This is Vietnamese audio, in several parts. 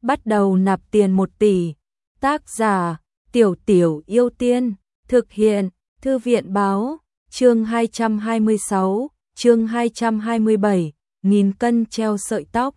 bắt đầu nạp tiền 1 tỷ. Tác giả Tiểu Tiểu Yêu Tiên. Thực hiện Thư viện báo. Chương 226, chương 227, 1000 cân treo sợi tóc.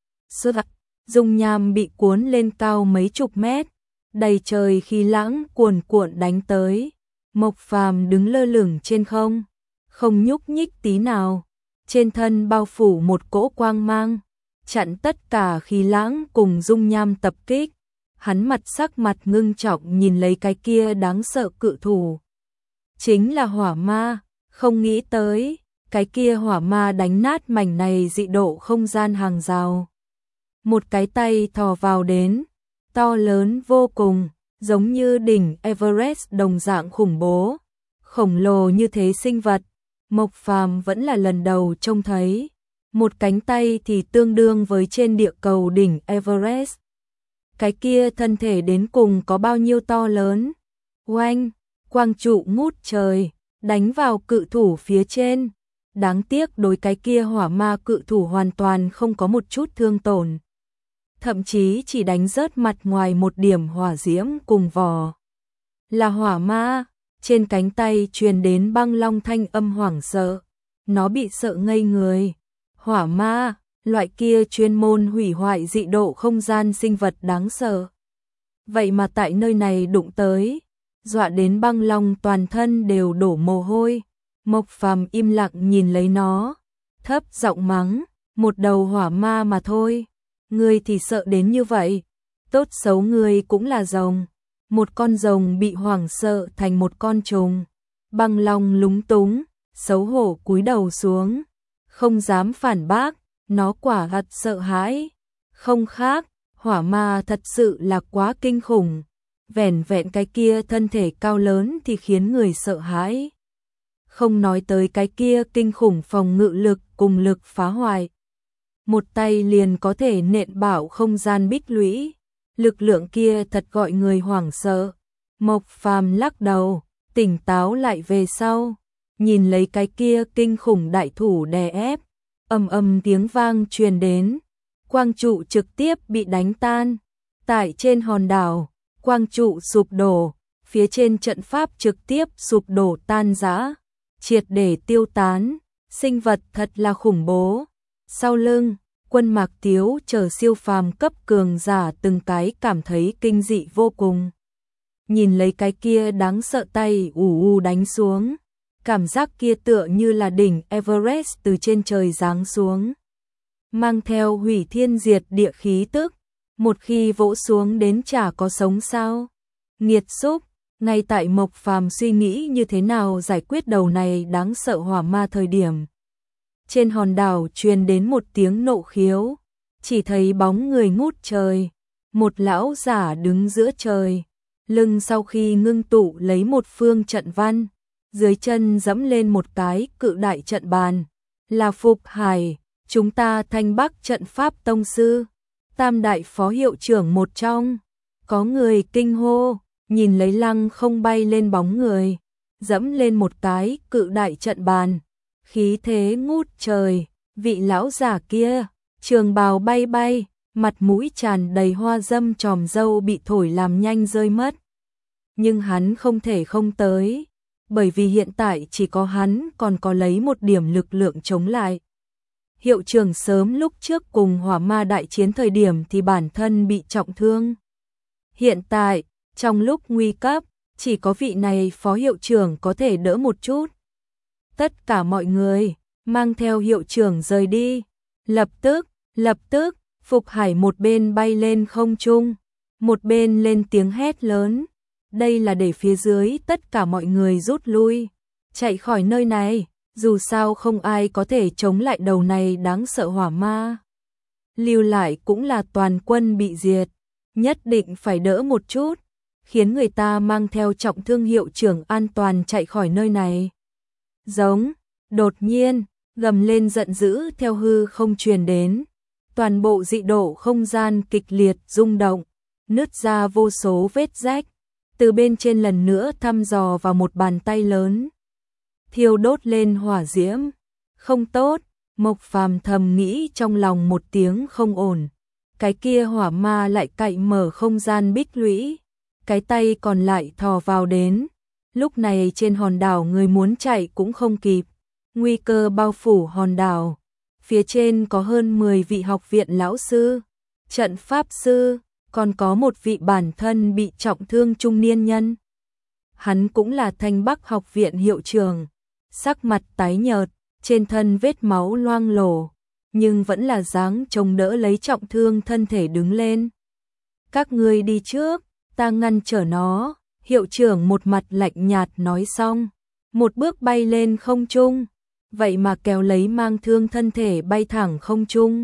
Dung nham bị cuốn lên cao mấy chục mét, đầy trời khí lãng cuồn cuộn đánh tới. Mộc Phàm đứng lơ lửng trên không, không nhúc nhích tí nào, trên thân bao phủ một cỗ quang mang, chặn tất cả khí lãng cùng dung nham tập kích. Hắn sắc mặt ngưng trọng nhìn lấy cái kia đáng sợ cự thủ. Chính là hỏa ma, không nghĩ tới, cái kia hỏa ma đánh nát mảnh này dị độ không gian hàng rào. Một cái tay thò vào đến, to lớn vô cùng, giống như đỉnh Everest đồng dạng khủng bố. Khổng lồ như thế sinh vật, Mộc Phàm vẫn là lần đầu trông thấy. Một cánh tay thì tương đương với trên địa cầu đỉnh Everest. Cái kia thân thể đến cùng có bao nhiêu to lớn. Oanh, quang trụ ngút trời, đánh vào cự thủ phía trên. Đáng tiếc đối cái kia hỏa ma cự thủ hoàn toàn không có một chút thương tổn. Thậm chí chỉ đánh rớt mặt ngoài một điểm hỏa diễm cùng vỏ. Là hỏa ma, trên cánh tay truyền đến băng long thanh âm hoảng sợ. Nó bị sợ ngây người. Hỏa ma, loại kia chuyên môn hủy hoại dị độ không gian sinh vật đáng sợ. Vậy mà tại nơi này đụng tới, dọa đến băng long toàn thân đều đổ mồ hôi. Mộc Phàm im lặng nhìn lấy nó, thấp giọng mắng, một đầu hỏa ma mà thôi. Ngươi thì sợ đến như vậy, tốt xấu ngươi cũng là rồng. Một con rồng bị hoảng sợ thành một con trùng. Băng long lúng túng, xấu hổ cúi đầu xuống, không dám phản bác, nó quả thật sợ hãi. Không khác, hỏa ma thật sự là quá kinh khủng. Vẻn vẹn cái kia thân thể cao lớn thì khiến người sợ hãi. Không nói tới cái kia kinh khủng phòng ngự lực cùng lực phá hoại. Một tay liền có thể nện bảo không gian bích lũy. Lực lượng kia thật gọi người hoảng sợ. Mộc Phàm lắc đầu, tỉnh táo lại về sau. Nhìn lấy cái kia kinh khủng đại thủ đè ép. Ầm ầm tiếng vang truyền đến. Quang trụ trực tiếp bị đánh tan. Tại trên hòn đảo, quang trụ sụp đổ. Phía trên trận pháp trực tiếp sụp đổ tan rã, triệt để tiêu tán. Sinh vật thật là khủng bố. Sau lưng, Quân Mạc Tiếu chờ siêu phàm cấp cường giả từng cái cảm thấy kinh dị vô cùng. Nhìn lấy cái kia đáng sợ tay đánh xuống. Cảm giác kia tựa như là đỉnh Everest từ trên trời giáng xuống. Mang theo hủy thiên diệt địa khí tức. Một khi vỗ xuống đến chả có sống sao. Nghiệt xúc, ngay tại Mộc Phàm suy nghĩ như thế nào giải quyết đầu này đáng sợ hỏa ma thời điểm. Trên hòn đảo truyền đến một tiếng nộ khiếu. Chỉ thấy bóng người ngút trời. Một lão giả đứng giữa trời. Lưng sau khi ngưng tụ lấy một phương trận văn. Dưới chân dẫm lên một cái cự đại trận bàn. Là Phục Hải, chúng ta Thanh Bắc trận pháp tông sư. Tam đại phó hiệu trưởng một trong. Có người kinh hô, nhìn lấy lăng không bay lên bóng người. Dẫm lên một cái cự đại trận bàn. Khí thế ngút trời, vị lão giả kia, trường bào bay bay, mặt mũi tràn đầy hoa dâm tròm râu bị thổi làm nhanh rơi mất. Nhưng hắn không thể không tới, bởi vì hiện tại chỉ có hắn còn có lấy một điểm lực lượng chống lại. Hiệu trưởng sớm lúc trước cùng hỏa ma đại chiến thời điểm thì bản thân bị trọng thương. Hiện tại, trong lúc nguy cấp, chỉ có vị này phó hiệu trưởng có thể đỡ một chút. Tất cả mọi người, mang theo hiệu trưởng rời đi. Lập tức, Phục Hải một bên bay lên không trung, một bên lên tiếng hét lớn. Đây là để phía dưới tất cả mọi người rút lui, chạy khỏi nơi này, dù sao không ai có thể chống lại đầu này đáng sợ hỏa ma. Lưu lại cũng là toàn quân bị diệt, nhất định phải đỡ một chút, khiến người ta mang theo trọng thương hiệu trưởng an toàn chạy khỏi nơi này. Giống, đột nhiên, gầm lên giận dữ theo hư không truyền đến. Toàn bộ dị độ không gian kịch liệt rung động, nứt ra vô số vết rách. Từ bên trên lần nữa thăm dò vào một bàn tay lớn. Thiêu đốt lên hỏa diễm. Không tốt, Mộc Phàm thầm nghĩ trong lòng một tiếng không ổn. cái kia hỏa ma lại cậy mở không gian bích lũy, cái tay còn lại thò vào đến. Lúc này trên hòn đảo người muốn chạy cũng không kịp, nguy cơ bao phủ hòn đảo. Phía trên có hơn 10 vị học viện lão sư, trận pháp sư, còn có một vị bản thân bị trọng thương trung niên nhân. Hắn cũng là Thanh Bắc học viện hiệu trưởng, sắc mặt tái nhợt, trên thân vết máu loang lổ, nhưng vẫn là dáng chống đỡ lấy trọng thương thân thể đứng lên. Các ngươi đi trước, ta ngăn trở nó, hiệu trưởng một mặt lạnh nhạt nói xong, một bước bay lên không trung, vậy mà kéo lấy mang thương thân thể bay thẳng không trung.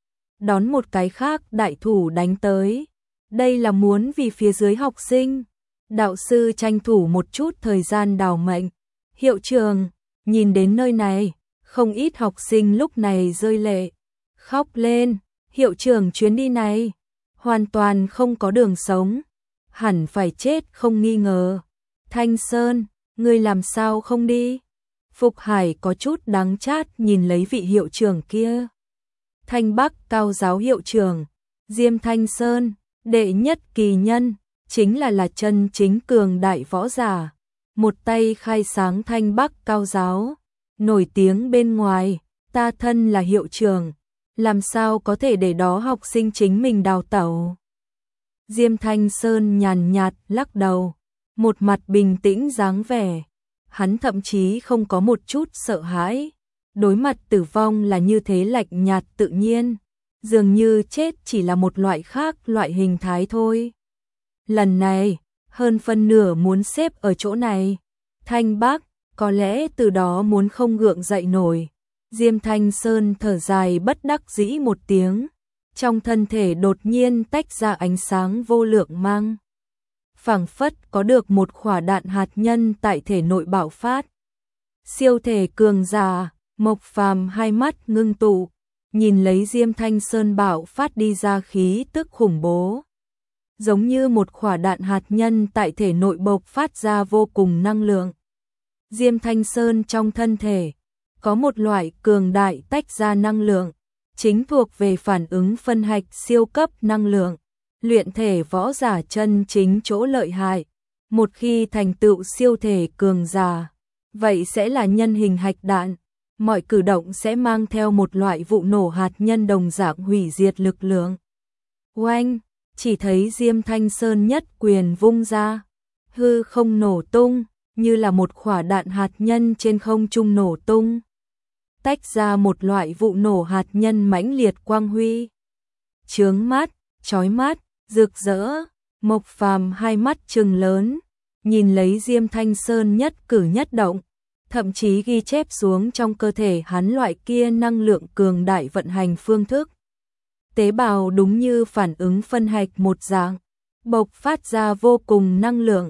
Đón một cái khác đại thủ đánh tới, đây là muốn vì phía dưới học sinh. Đạo sư tranh thủ một chút thời gian đào mệnh. Hiệu trưởng, nhìn đến nơi này, không ít học sinh lúc này rơi lệ, khóc lên. Hiệu trưởng chuyến đi này, hoàn toàn không có đường sống, hẳn phải chết không nghi ngờ. Thanh Sơn, ngươi làm sao không đi? Phục Hải có chút đắng chát nhìn lấy vị hiệu trưởng kia. Thanh Bắc cao giáo hiệu trưởng, Diêm Thanh Sơn, đệ nhất kỳ nhân, chính là chân chính cường đại võ giả, một tay khai sáng Thanh Bắc cao giáo, nổi tiếng bên ngoài, ta thân là hiệu trưởng, làm sao có thể để đó học sinh chính mình đào tẩu. Diêm Thanh Sơn nhàn nhạt lắc đầu, một mặt bình tĩnh dáng vẻ, hắn thậm chí không có một chút sợ hãi, đối mặt tử vong là như thế lạnh nhạt tự nhiên, dường như chết chỉ là một loại khác loại hình thái thôi. Lần này, hơn phân nửa muốn xếp ở chỗ này. Thanh Bắc, có lẽ từ đó muốn không gượng dậy nổi. Diêm Thanh Sơn thở dài bất đắc dĩ một tiếng. Trong thân thể đột nhiên tách ra ánh sáng vô lượng mang. Phảng phất có được một quả đạn hạt nhân tại thể nội bạo phát. Siêu thể cường giả, Mộc Phàm hai mắt ngưng tụ, nhìn lấy Diêm Thanh Sơn bạo phát đi ra khí tức khủng bố. Giống như một quả đạn hạt nhân tại thể nội bộc phát ra vô cùng năng lượng. Diêm Thanh Sơn trong thân thể có một loại cường đại tách ra năng lượng, chính thuộc về phản ứng phân hạch siêu cấp năng lượng, luyện thể võ giả chân chính chỗ lợi hại. Một khi thành tựu siêu thể cường giả, vậy sẽ là nhân hình hạch đạn, mọi cử động sẽ mang theo một loại vụ nổ hạt nhân đồng dạng hủy diệt lực lượng. Oanh! Chỉ thấy Diêm Thanh Sơn nhất quyền vung ra, hư không nổ tung, như là một quả đạn hạt nhân trên không trung nổ tung. Tách ra một loại vụ nổ hạt nhân mãnh liệt quang huy. Chướng mắt, chói mắt, rực rỡ, Mộc Phàm hai mắt trừng lớn, nhìn lấy Diêm Thanh Sơn nhất cử nhất động, thậm chí ghi chép xuống trong cơ thể hắn loại kia năng lượng cường đại vận hành phương thức. Tế bào đúng như phản ứng phân hạch một dạng, bộc phát ra vô cùng năng lượng,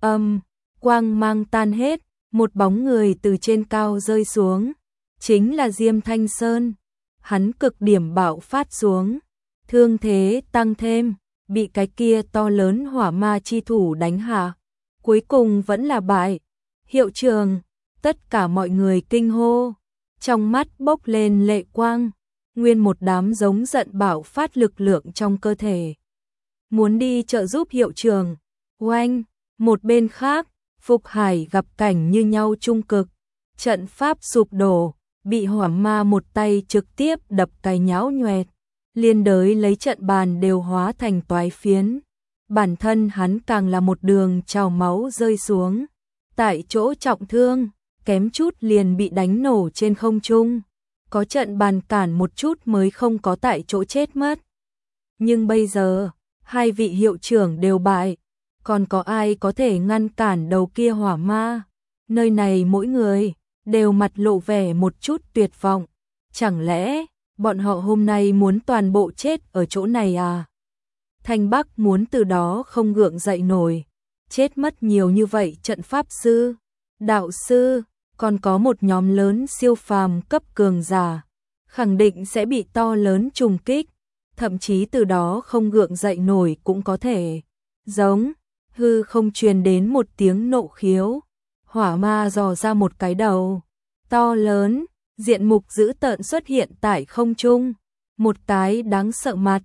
quang mang tan hết, một bóng người từ trên cao rơi xuống, chính là Diêm Thanh Sơn. Hắn cực điểm bạo phát xuống, thương thế tăng thêm, bị cái kia to lớn hỏa ma chi thủ đánh hạ, cuối cùng vẫn là bại. Hiệu trưởng, tất cả mọi người kinh hô, trong mắt bốc lên lệ quang. Nguyên một đám giống giận bạo phát lực lượng trong cơ thể, muốn đi trợ giúp hiệu trưởng. Oanh! Một bên khác, Phục Hải gặp cảnh như nhau trung cực, trận pháp sụp đổ, bị hỏa ma một tay trực tiếp đập cái nhão nhoẹt, liên đới lấy trận bàn đều hóa thành toái phiến. Bản thân hắn càng là một đường trào máu rơi xuống, tại chỗ trọng thương, kém chút liền bị đánh nổ trên không trung. Có trận bàn cản một chút mới không có tại chỗ chết mất. Nhưng bây giờ, hai vị hiệu trưởng đều bại, còn có ai có thể ngăn cản đầu kia hỏa ma? Nơi này mỗi người đều mặt lộ vẻ một chút tuyệt vọng. Chẳng lẽ bọn họ hôm nay muốn toàn bộ chết ở chỗ này à? Thanh Bắc muốn từ đó không gượng dậy nổi, chết mất nhiều như vậy trận pháp sư, đạo sư, còn có một nhóm lớn siêu phàm cấp cường giả, khẳng định sẽ bị to lớn trùng kích, thậm chí từ đó không gượng dậy nổi cũng có thể. Giống, hư không truyền đến một tiếng nộ khiếu, hỏa ma dò ra một cái đầu, to lớn, diện mục dữ tợn xuất hiện tại không trung, một cái đáng sợ mặt,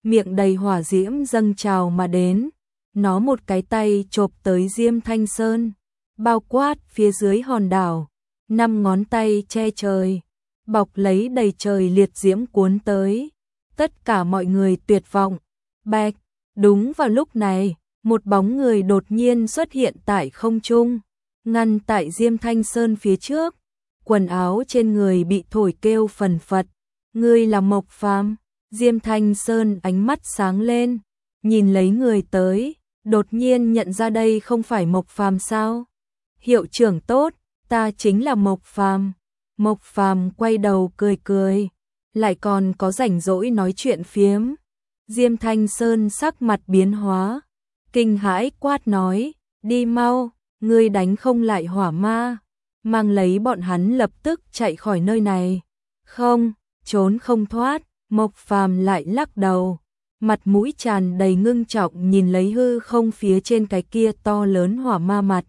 miệng đầy hỏa diễm dâng trào mà đến. Nó một cái tay chộp tới Diêm Thanh Sơn, bao quát phía dưới hòn đảo, 5 ngón tay che trời, bọc lấy đầy trời liệt diễm cuốn tới. Tất cả mọi người tuyệt vọng. Bạch, đúng vào lúc này, một bóng người đột nhiên xuất hiện tại không trung, ngăn tại Diêm Thanh Sơn phía trước. Quần áo trên người bị thổi kêu phần phật. Ngươi là Mộc Phàm? Diêm Thanh Sơn ánh mắt sáng lên, nhìn lấy người tới, đột nhiên nhận ra đây không phải Mộc Phàm sao? Hiệu trưởng tốt, ta chính là Mộc Phàm. Mộc Phàm quay đầu cười cười, lại còn có rảnh rỗi nói chuyện phiếm. Diêm Thanh Sơn sắc mặt biến hóa, kinh hãi quát nói, đi mau, ngươi đánh không lại hỏa ma, mang lấy bọn hắn lập tức chạy khỏi nơi này. Không, trốn không thoát. Mộc Phàm lại lắc đầu, mặt mũi tràn đầy ngưng trọng nhìn lấy hư không phía trên cái kia to lớn hỏa ma mặt.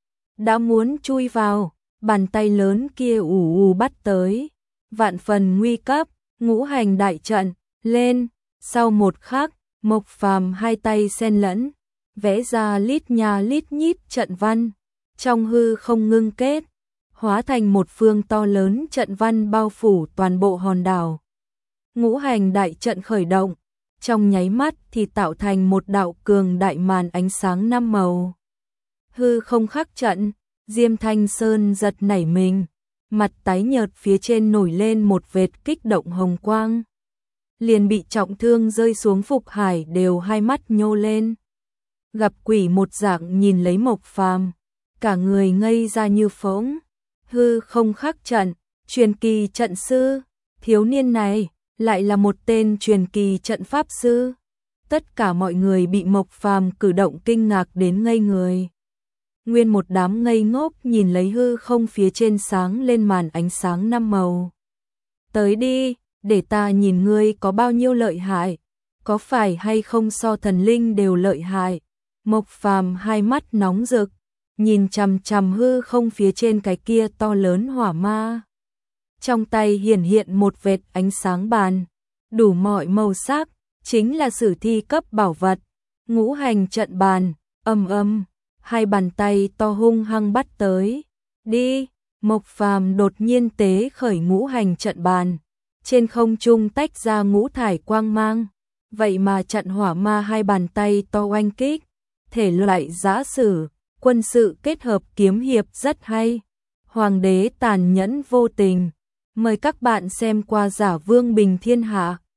Đã muốn chui vào, bàn tay lớn kia ù ù bắt tới, vạn phần nguy cấp. Ngũ hành đại trận lên. Sau một khắc, Mộc Phàm hai tay xen lẫn, vẽ ra lít nha lít nhít trận văn, trong hư không ngưng kết, hóa thành một phương to lớn trận văn bao phủ toàn bộ hòn đảo. Ngũ hành đại trận khởi động, trong nháy mắt thì tạo thành một đạo cường đại màn ánh sáng 5 màu. Hư không khắc trận, Diêm Thanh Sơn giật nảy mình, mặt tái nhợt phía trên nổi lên một vệt kích động hồng quang. Liền bị trọng thương rơi xuống Phục Hải đều hai mắt nhô lên. Gặp quỷ một dạng nhìn lấy Mộc Phàm, cả người ngây ra như phỗng. Hư không khắc trận, truyền kỳ trận sư, thiếu niên này lại là một tên truyền kỳ trận pháp sư. Tất cả mọi người bị Mộc Phàm cử động kinh ngạc đến ngây người. Nguyên một đám ngây ngốc nhìn lấy hư không phía trên sáng lên màn ánh sáng 5 màu. Tới đi, để ta nhìn ngươi có bao nhiêu lợi hại, có phải hay không so thần linh đều lợi hại. Mộc Phàm hai mắt nóng rực, nhìn chằm chằm hư không phía trên cái kia to lớn hỏa ma. Trong tay hiển hiện một vệt ánh sáng bàn, đủ mọi màu sắc, chính là sử thi cấp bảo vật. Ngũ hành trận bàn, hai bàn tay to hung hăng bắt tới. Đi, Mộc Phàm đột nhiên tế khởi ngũ hành trận bàn, trên không trung tách ra ngũ thải quang mang. Vậy mà trận hỏa ma hai bàn tay to oanh kích, thể loại giã sử, quân sự kết hợp kiếm hiệp rất hay. Hoàng đế tàn nhẫn vô tình. Mời các bạn xem qua Giả Vương Bình Thiên Hạ.